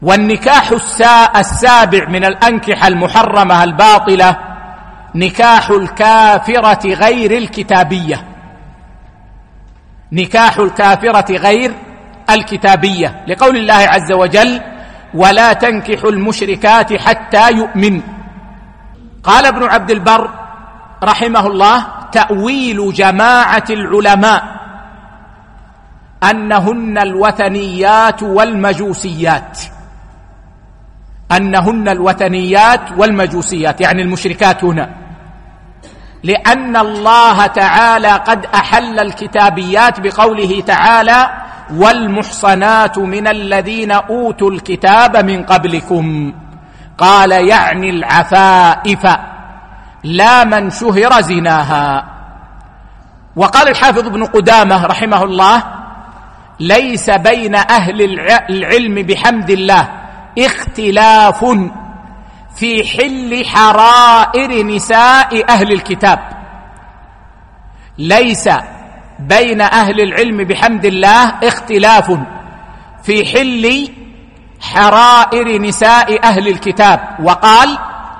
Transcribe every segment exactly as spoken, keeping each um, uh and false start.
والنكاح السابع من الأنكحة المحرمة الباطلة نكاح الكافرة غير الكتابية. نكاح الكافرة غير الكتابية لقول الله عز وجل: ولا تنكحوا المشركات حتى يؤمن. قال ابن عبد البر رحمه الله: تأويل جماعة العلماء أنهن الوثنيات والمجوسيات، أنهن الوثنيات والمجوسيات يعني المشركات هنا، لأن الله تعالى قد أحل الكتابيات بقوله تعالى: والمحصنات من الذين أوتوا الكتاب من قبلكم. قال يعني العفائف لا من شهر زناها. وقال الحافظ ابن قدامة رحمه الله: ليس بين أهل العلم بحمد الله اختلاف في حل حرائر نساء أهل الكتاب. ليس بين أهل العلم بحمد الله اختلاف في حل حرائر نساء أهل الكتاب. وقال: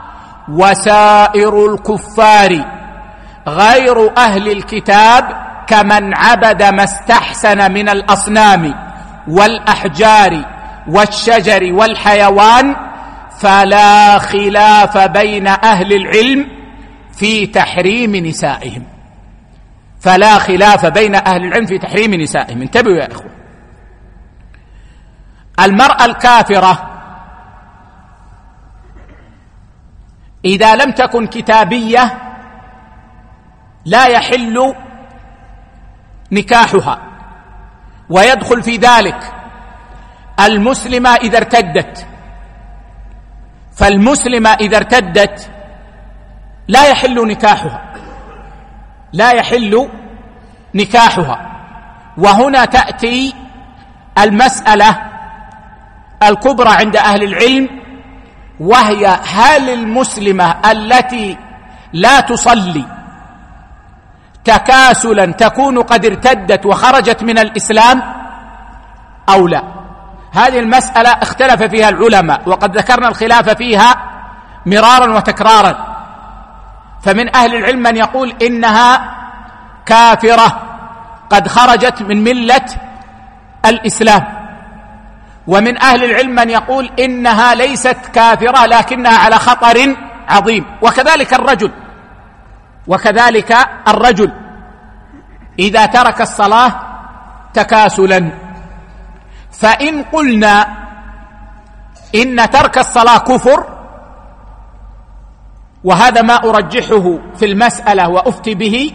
وسائر الكفار غير أهل الكتاب كمن عبد ما استحسن من الأصنام والأحجار والشجر والحيوان، فلا خلاف بين أهل العلم في تحريم نسائهم. فلا خلاف بين أهل العلم في تحريم نسائهم. انتبهوا يا إخوة، المرأة الكافرة إذا لم تكن كتابية لا يحل نكاحها، ويدخل في ذلك المسلمة إذا ارتدت. فالمسلمة إذا ارتدت لا يحل نكاحها، لا يحل نكاحها. وهنا تأتي المسألة الكبرى عند أهل العلم، وهي: هل المسلمة التي لا تصلي تكاسلا تكون قد ارتدت وخرجت من الإسلام أو لا؟ هذه المسألة اختلف فيها العلماء، وقد ذكرنا الخلاف فيها مرارا وتكرارا. فمن أهل العلم من يقول إنها كافرة قد خرجت من ملة الإسلام، ومن أهل العلم من يقول إنها ليست كافرة لكنها على خطر عظيم. وكذلك الرجل وكذلك الرجل إذا ترك الصلاة تكاسلا. فإن قلنا إن ترك الصلاة كفر، وهذا ما أرجحه في المسألة وأفتي به،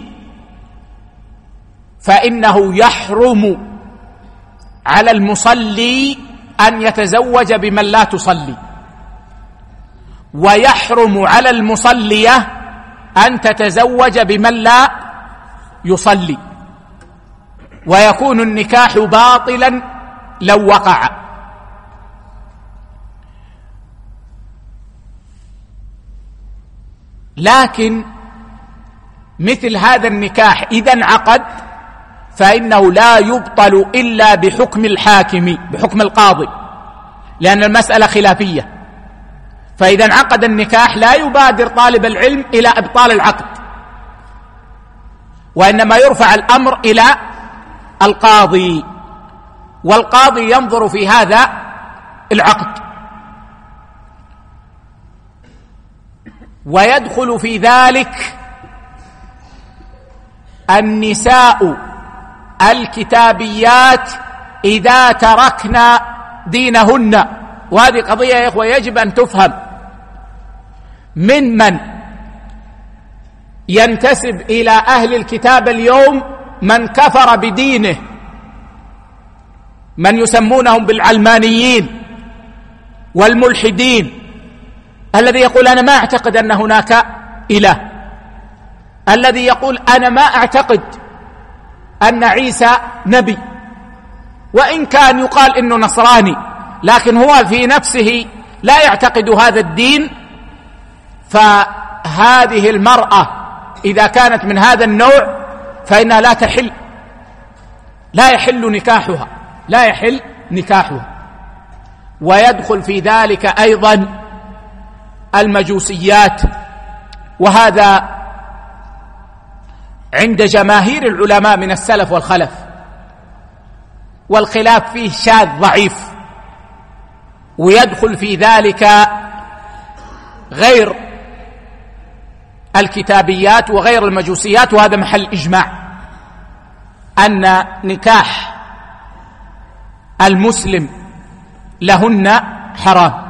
فإنه يحرم على المصلي أن يتزوج بمن لا تصلي، ويحرم على المصلية أن تتزوج بمن لا يصلي، ويكون النكاح باطلا لو وقع. لكن مثل هذا النكاح إذا انعقد فإنه لا يبطل إلا بحكم الحاكم، بحكم القاضي، لأن المسألة خلافية. فإذا انعقد النكاح لا يبادر طالب العلم إلى إبطال العقد، وإنما يرفع الأمر إلى القاضي، والقاضي ينظر في هذا العقد. ويدخل في ذلك النساء الكتابيات إذا تركنا دينهن. وهذه قضية يا إخوة يجب أن تفهم. من من ينتسب إلى أهل الكتاب اليوم من كفر بدينه، من يسمونهم بالعلمانيين والملحدين، الذي يقول أنا ما أعتقد أن هناك إله، الذي يقول أنا ما أعتقد أن عيسى نبي، وإن كان يقال إنه نصراني لكن هو في نفسه لا يعتقد هذا الدين. فهذه المرأة إذا كانت من هذا النوع فإنها لا تحل، لا يحل نكاحها، لا يحل نكاحها. ويدخل في ذلك أيضا المجوسيات، وهذا عند جماهير العلماء من السلف والخلف، والخلاف فيه شاذ ضعيف. ويدخل في ذلك غير الكتابيات وغير المجوسيات، وهذا محل إجماع أن نكاح المسلم لهن حرام.